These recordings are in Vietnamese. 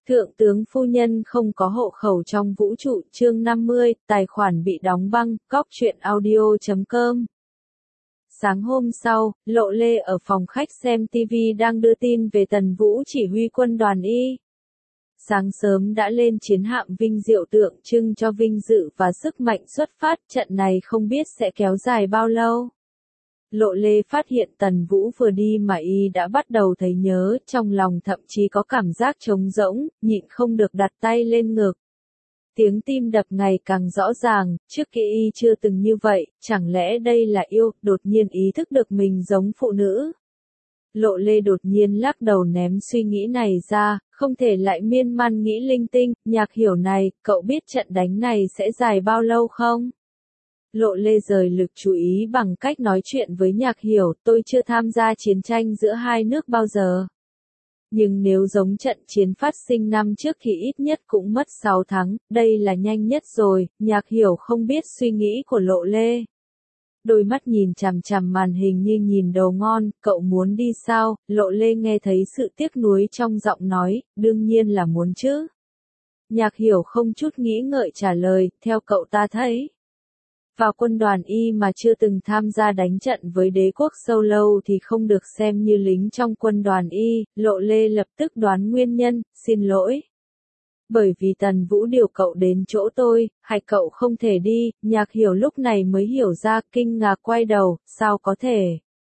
Thượng tướng phu nhân không có hộ khẩu trong vũ trụ, chương 50, tài khoản bị đóng băng, cóc truyện audio.com. Sáng hôm sau, Lộ Lê ở phòng khách xem TV đang đưa tin về Tần Vũ chỉ huy quân đoàn Y. Sáng sớm đã lên chiến hạm vinh diệu tượng trưng cho vinh dự và sức mạnh xuất phát, trận này không biết sẽ kéo dài bao lâu. Lộ Lê phát hiện Tần Vũ vừa đi mà y đã bắt đầu thấy nhớ, trong lòng thậm chí có cảm giác trống rỗng, nhịn không được đặt tay lên ngực. Tiếng tim đập ngày càng rõ ràng, trước kia y chưa từng như vậy, chẳng lẽ đây là yêu, đột nhiên ý thức được mình giống phụ nữ. Lộ Lê đột nhiên lắc đầu ném suy nghĩ này ra, không thể lại miên man nghĩ linh tinh, Nhạc Hiểu này, cậu biết trận đánh này sẽ dài bao lâu không? Lộ Lê rời lực chú ý bằng cách nói chuyện với Nhạc Hiểu, tôi chưa tham gia chiến tranh giữa hai nước bao giờ. Nhưng nếu giống trận chiến phát sinh năm trước thì ít nhất cũng mất 6 tháng, đây là nhanh nhất rồi, Nhạc Hiểu không biết suy nghĩ của Lộ Lê. Đôi mắt nhìn chằm chằm màn hình như nhìn đồ ngon, cậu muốn đi sao? Lộ Lê nghe thấy sự tiếc nuối trong giọng nói, đương nhiên là muốn chứ. Nhạc Hiểu không chút nghĩ ngợi trả lời, theo cậu ta thấy. Vào quân đoàn Y mà chưa từng tham gia đánh trận với đế quốc sâu lâu thì không được xem như lính trong quân đoàn Y, Lộ Lê lập tức đoán nguyên nhân, xin lỗi. Bởi vì Tần Vũ điều cậu đến chỗ tôi, hay cậu không thể đi, Nhạc Hiểu lúc này mới hiểu ra, kinh ngạc quay đầu, sao có thể.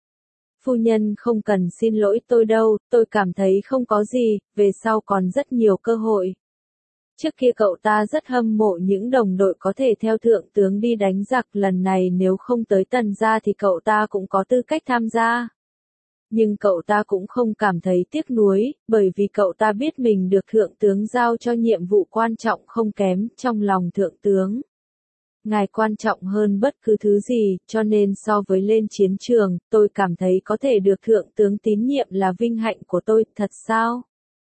Phu nhân không cần xin lỗi tôi đâu, tôi cảm thấy không có gì, về sau còn rất nhiều cơ hội. Trước kia cậu ta rất hâm mộ những đồng đội có thể theo thượng tướng đi đánh giặc, lần này nếu không tới Tần gia thì cậu ta cũng có tư cách tham gia. Nhưng cậu ta cũng không cảm thấy tiếc nuối, bởi vì cậu ta biết mình được thượng tướng giao cho nhiệm vụ quan trọng không kém, trong lòng thượng tướng. Ngài quan trọng hơn bất cứ thứ gì, cho nên so với lên chiến trường, tôi cảm thấy có thể được thượng tướng tín nhiệm là vinh hạnh của tôi, thật sao?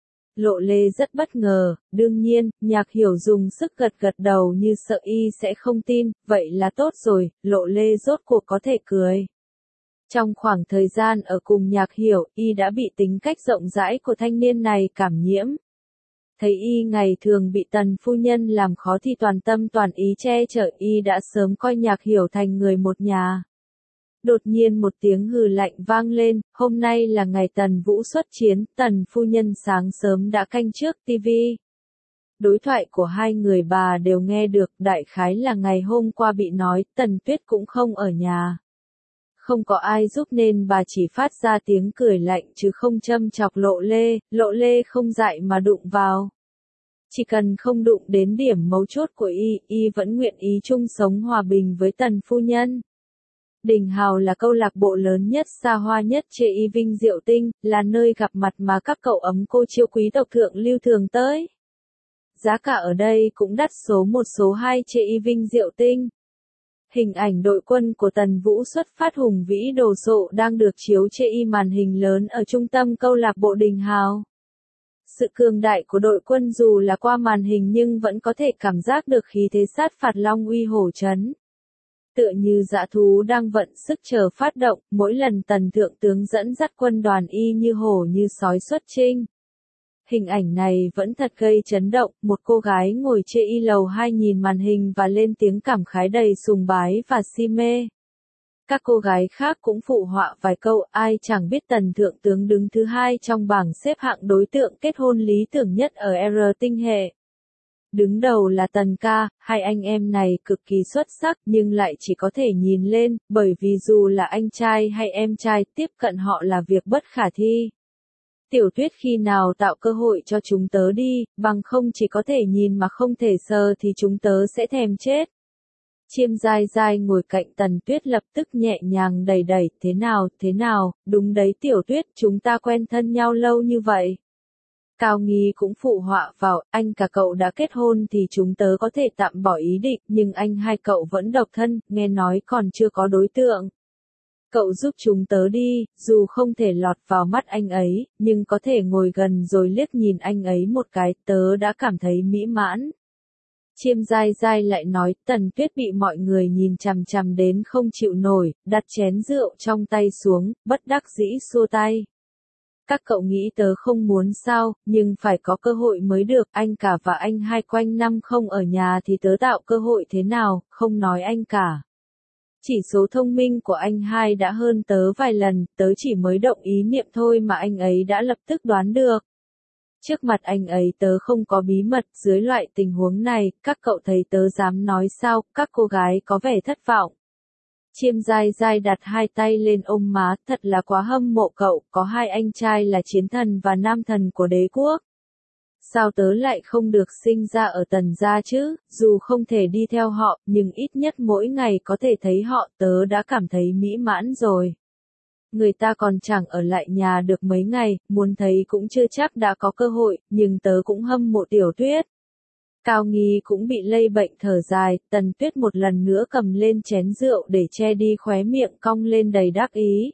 Lộ Lê rất bất ngờ, đương nhiên, Nhạc Hiểu dùng sức gật gật đầu như sợ y sẽ không tin, vậy là tốt rồi, Lộ Lê rốt cuộc có thể cười. Trong khoảng thời gian ở cùng Nhạc Hiểu, y đã bị tính cách rộng rãi của thanh niên này cảm nhiễm. Thấy y ngày thường bị Tần phu nhân làm khó thì toàn tâm toàn ý che chở, y đã sớm coi Nhạc Hiểu thành người một nhà. Đột nhiên một tiếng hừ lạnh vang lên, hôm nay là ngày Tần Vũ xuất chiến, Tần phu nhân sáng sớm đã canh trước tivi. Đối thoại của hai người bà đều nghe được, đại khái là ngày hôm qua bị nói, Tần Tuyết cũng không ở nhà. Không có ai giúp nên bà chỉ phát ra tiếng cười lạnh chứ không châm chọc Lộ Lê không dại mà đụng vào. Chỉ cần không đụng đến điểm mấu chốt của y vẫn nguyện ý chung sống hòa bình với Tần phu nhân. Đình Hào là câu lạc bộ lớn nhất xa hoa nhất trên Y Vinh Diệu Tinh, là nơi gặp mặt mà các cậu ấm cô chiêu quý tộc thượng lưu thường tới. Giá cả ở đây cũng đắt số 1 số 2 trên Y Vinh Diệu Tinh. Hình ảnh đội quân của Tần Vũ xuất phát hùng vĩ đồ sộ đang được chiếu trên y màn hình lớn ở trung tâm câu lạc bộ Đình Hào. Sự cường đại của đội quân dù là qua màn hình nhưng vẫn có thể cảm giác được khí thế sát phạt long uy hổ trấn. Tựa như dã thú đang vận sức chờ phát động, mỗi lần Tần thượng tướng dẫn dắt quân đoàn Y như hổ như sói xuất chinh. Hình ảnh này vẫn thật gây chấn động, một cô gái ngồi trên y lầu 2 nhìn màn hình và lên tiếng cảm khái đầy sùng bái và si mê. Các cô gái khác cũng phụ họa vài câu, ai chẳng biết Tần thượng tướng đứng thứ 2 trong bảng xếp hạng đối tượng kết hôn lý tưởng nhất ở R tinh hệ. Đứng đầu là Tần ca, hai anh em này cực kỳ xuất sắc nhưng lại chỉ có thể nhìn lên, bởi vì dù là anh trai hay em trai tiếp cận họ là việc bất khả thi. Tiểu Tuyết khi nào tạo cơ hội cho chúng tớ đi, bằng không chỉ có thể nhìn mà không thể sờ thì chúng tớ sẽ thèm chết. Chiêm dai dai ngồi cạnh Tần Tuyết lập tức nhẹ nhàng đẩy đẩy, thế nào, đúng đấy Tiểu Tuyết, chúng ta quen thân nhau lâu như vậy. Cao Nghi cũng phụ họa vào, anh cả cậu đã kết hôn thì chúng tớ có thể tạm bỏ ý định, nhưng anh hai cậu vẫn độc thân, nghe nói còn chưa có đối tượng. Cậu giúp chúng tớ đi, dù không thể lọt vào mắt anh ấy, nhưng có thể ngồi gần rồi liếc nhìn anh ấy một cái, tớ đã cảm thấy mỹ mãn. Chiêm dai dai lại nói, Tần Tuyết bị mọi người nhìn chằm chằm đến không chịu nổi, đặt chén rượu trong tay xuống, bất đắc dĩ xua tay. Các cậu nghĩ tớ không muốn sao, nhưng phải có cơ hội mới được, anh cả và anh hai quanh năm không ở nhà thì tớ tạo cơ hội thế nào, không nói anh cả. Chỉ số thông minh của anh hai đã hơn tớ vài lần, tớ chỉ mới động ý niệm thôi mà anh ấy đã lập tức đoán được. Trước mặt anh ấy tớ không có bí mật, dưới loại tình huống này, các cậu thấy tớ dám nói sao, các cô gái có vẻ thất vọng. Chiêm dai dai đặt hai tay lên ôm má, thật là quá hâm mộ cậu, có hai anh trai là chiến thần và nam thần của đế quốc. Sao tớ lại không được sinh ra ở Tần gia chứ, dù không thể đi theo họ, nhưng ít nhất mỗi ngày có thể thấy họ tớ đã cảm thấy mỹ mãn rồi. Người ta còn chẳng ở lại nhà được mấy ngày, muốn thấy cũng chưa chắc đã có cơ hội, nhưng tớ cũng hâm mộ Tiểu Tuyết. Cao Nghi cũng bị lây bệnh thở dài, Tần Tuyết một lần nữa cầm lên chén rượu để che đi khóe miệng cong lên đầy đắc ý.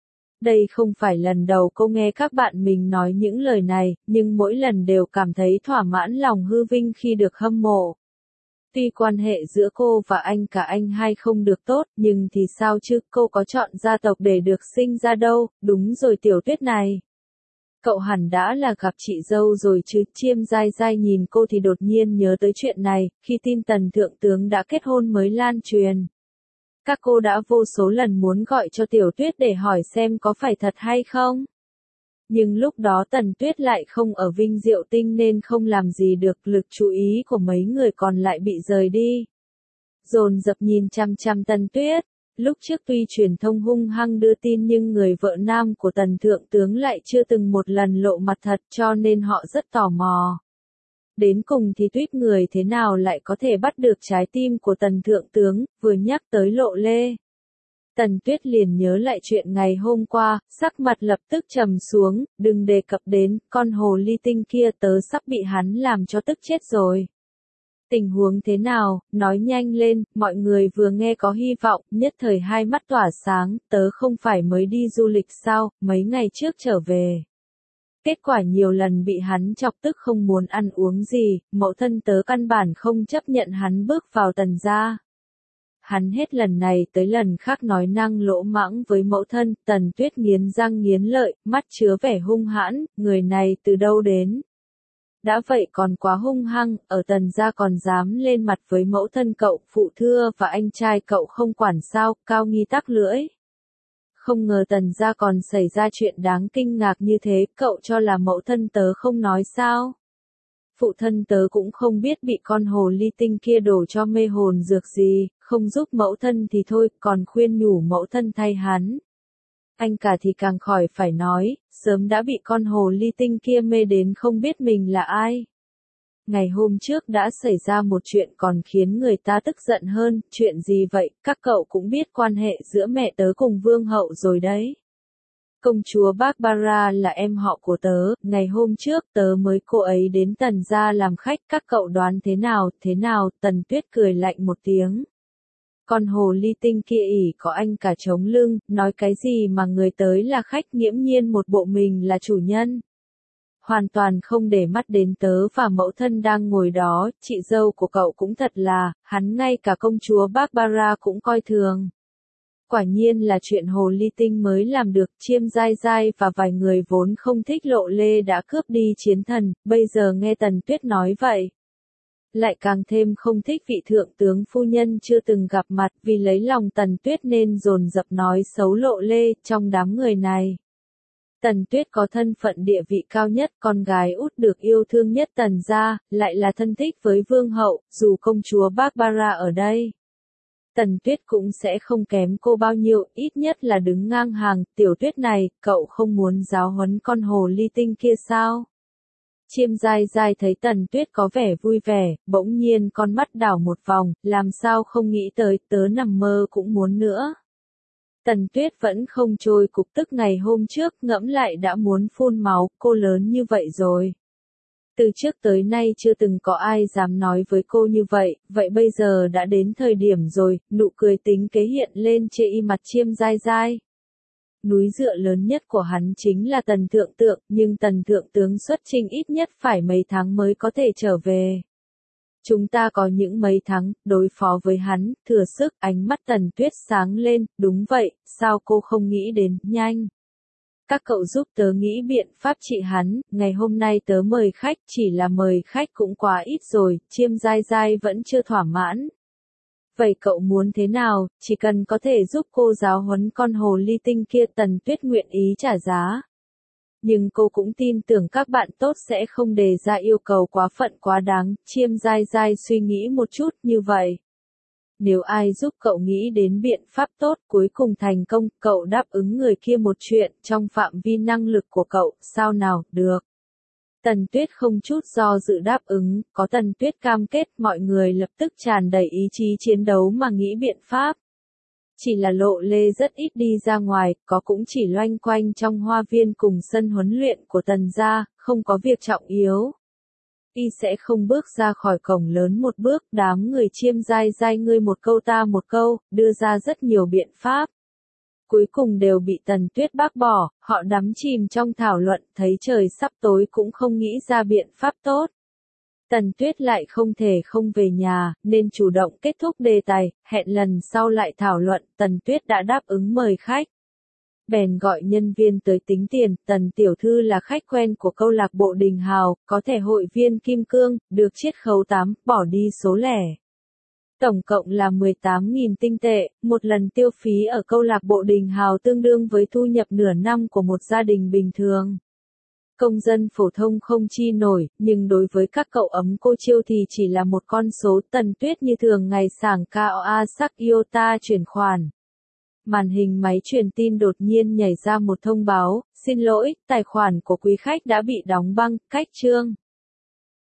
Đây không phải lần đầu cô nghe các bạn mình nói những lời này, nhưng mỗi lần đều cảm thấy thỏa mãn lòng hư vinh khi được hâm mộ. Tuy quan hệ giữa cô và anh cả anh hai không được tốt, nhưng thì sao chứ, cô có chọn gia tộc để được sinh ra đâu, đúng rồi Tiểu Tuyết này. Cậu hẳn đã là gặp chị dâu rồi chứ, Chiêm dai dai nhìn cô thì đột nhiên nhớ tới chuyện này, khi tin Tần Thượng Tướng đã kết hôn mới lan truyền. Các cô đã vô số lần muốn gọi cho Tiểu Tuyết để hỏi xem có phải thật hay không. Nhưng lúc đó Tần Tuyết lại không ở Vinh Diệu Tinh nên không làm gì được, lực chú ý của mấy người còn lại bị rời đi. Dồn dập nhìn chăm chăm Tần Tuyết. Lúc trước tuy truyền thông hung hăng đưa tin nhưng người vợ nam của Tần Thượng Tướng lại chưa từng một lần lộ mặt thật cho nên họ rất tò mò. Đến cùng thì Tuyết người thế nào lại có thể bắt được trái tim của Tần Thượng Tướng, vừa nhắc tới Lộ Lê. Tần Tuyết liền nhớ lại chuyện ngày hôm qua, sắc mặt lập tức trầm xuống, đừng đề cập đến, con hồ ly tinh kia tớ sắp bị hắn làm cho tức chết rồi. Tình huống thế nào, nói nhanh lên, mọi người vừa nghe có hy vọng, nhất thời hai mắt tỏa sáng, tớ không phải mới đi du lịch sao, mấy ngày trước trở về. Kết quả nhiều lần bị hắn chọc tức không muốn ăn uống gì, mẫu thân tớ căn bản không chấp nhận hắn bước vào Tần gia. Hắn hết lần này tới lần khác nói năng lỗ mãng với mẫu thân, Tần Tuyết nghiến răng nghiến lợi, mắt chứa vẻ hung hãn, người này từ đâu đến. Đã vậy còn quá hung hăng, ở Tần gia còn dám lên mặt với mẫu thân cậu, phụ thưa và anh trai cậu không quản sao, Cao Nghi tắc lưỡi. Không ngờ Tần gia còn xảy ra chuyện đáng kinh ngạc như thế, cậu cho là mẫu thân tớ không nói sao. Phụ thân tớ cũng không biết bị con hồ ly tinh kia đổ cho mê hồn dược gì, không giúp mẫu thân thì thôi, còn khuyên nhủ mẫu thân thay hắn. Anh cả thì càng khỏi phải nói, sớm đã bị con hồ ly tinh kia mê đến không biết mình là ai. Ngày hôm trước đã xảy ra một chuyện còn khiến người ta tức giận hơn, chuyện gì vậy, các cậu cũng biết quan hệ giữa mẹ tớ cùng vương hậu rồi đấy. Công chúa Barbara là em họ của tớ, ngày hôm trước tớ mới cô ấy đến Tần gia làm khách, các cậu đoán thế nào, Tần Tuyết cười lạnh một tiếng. Con hồ ly tinh kia ỉ có anh cả chống lưng, nói cái gì mà người tới là khách, nghiễm nhiên một bộ mình là chủ nhân. Hoàn toàn không để mắt đến tớ và mẫu thân đang ngồi đó, chị dâu của cậu cũng thật là, hắn ngay cả công chúa Barbara cũng coi thường. Quả nhiên là chuyện hồ ly tinh mới làm được, Chiêm dai dai và vài người vốn không thích Lộ Lê đã cướp đi chiến thần, bây giờ nghe Tần Tuyết nói vậy. Lại càng thêm không thích vị thượng tướng phu nhân chưa từng gặp mặt, vì lấy lòng Tần Tuyết nên dồn dập nói xấu Lộ Lê trong đám người này. Tần Tuyết có thân phận địa vị cao nhất, con gái út được yêu thương nhất Tần gia, lại là thân thích với vương hậu, dù công chúa Barbara ở đây. Tần Tuyết cũng sẽ không kém cô bao nhiêu, ít nhất là đứng ngang hàng, Tiểu Tuyết này, cậu không muốn giáo huấn con hồ ly tinh kia sao? Chiêm dai dai thấy Tần Tuyết có vẻ vui vẻ, bỗng nhiên con mắt đảo một vòng, làm sao không nghĩ tới, tớ nằm mơ cũng muốn nữa. Tần Tuyết vẫn không trôi cục tức ngày hôm trước, ngẫm lại đã muốn phun máu, cô lớn như vậy rồi. Từ trước tới nay chưa từng có ai dám nói với cô như vậy bây giờ đã đến thời điểm rồi, nụ cười tính kế hiện lên trên y mặt Chiêm dai dai. Núi dựa lớn nhất của hắn chính là Tần Thượng Tượng, nhưng Tần Thượng Tướng xuất chinh ít nhất phải mấy tháng mới có thể trở về. Chúng ta có những mấy tháng, đối phó với hắn, thừa sức, ánh mắt Tần Tuyết sáng lên, đúng vậy, sao cô không nghĩ đến, nhanh. Các cậu giúp tớ nghĩ biện pháp trị hắn, ngày hôm nay tớ mời khách, chỉ là mời khách cũng quá ít rồi, Chiêm Giai Giai vẫn chưa thỏa mãn. Vậy cậu muốn thế nào, chỉ cần có thể giúp cô giáo huấn con hồ ly tinh kia, Tần Tuyết nguyện ý trả giá. Nhưng cô cũng tin tưởng các bạn tốt sẽ không đề ra yêu cầu quá phận quá đáng, Chiêm Giai Giai suy nghĩ một chút như vậy. Nếu ai giúp cậu nghĩ đến biện pháp tốt cuối cùng thành công, cậu đáp ứng người kia một chuyện trong phạm vi năng lực của cậu, sao nào, được. Tần Tuyết không chút do dự đáp ứng, có Tần Tuyết cam kết mọi người lập tức tràn đầy ý chí chiến đấu mà nghĩ biện pháp. Chỉ là Lộ Lê rất ít đi ra ngoài, có cũng chỉ loanh quanh trong hoa viên cùng sân huấn luyện của Tần gia, không có việc trọng yếu. Y sẽ không bước ra khỏi cổng lớn một bước, đám người Chiêm Giai Giai ngươi một câu ta một câu, đưa ra rất nhiều biện pháp. Cuối cùng đều bị Tần Tuyết bác bỏ, họ đắm chìm trong thảo luận, thấy trời sắp tối cũng không nghĩ ra biện pháp tốt. Tần Tuyết lại không thể không về nhà, nên chủ động kết thúc đề tài, hẹn lần sau lại thảo luận, Tần Tuyết đã đáp ứng mời khách. Bèn gọi nhân viên tới tính tiền, Tần tiểu thư là khách quen của câu lạc bộ Đình Hào, có thẻ hội viên Kim Cương, được chiết khấu 8, bỏ đi số lẻ. Tổng cộng là 18.000 tinh tệ, một lần tiêu phí ở câu lạc bộ Đình Hào tương đương với thu nhập nửa năm của một gia đình bình thường. Công dân phổ thông không chi nổi, nhưng đối với các cậu ấm cô Chiêu thì chỉ là một con số. Tần Tuyết như thường ngày sảng KOA sắc Iota chuyển khoản. Màn hình máy truyền tin đột nhiên nhảy ra một thông báo, xin lỗi, tài khoản của quý khách đã bị đóng băng, cách chương.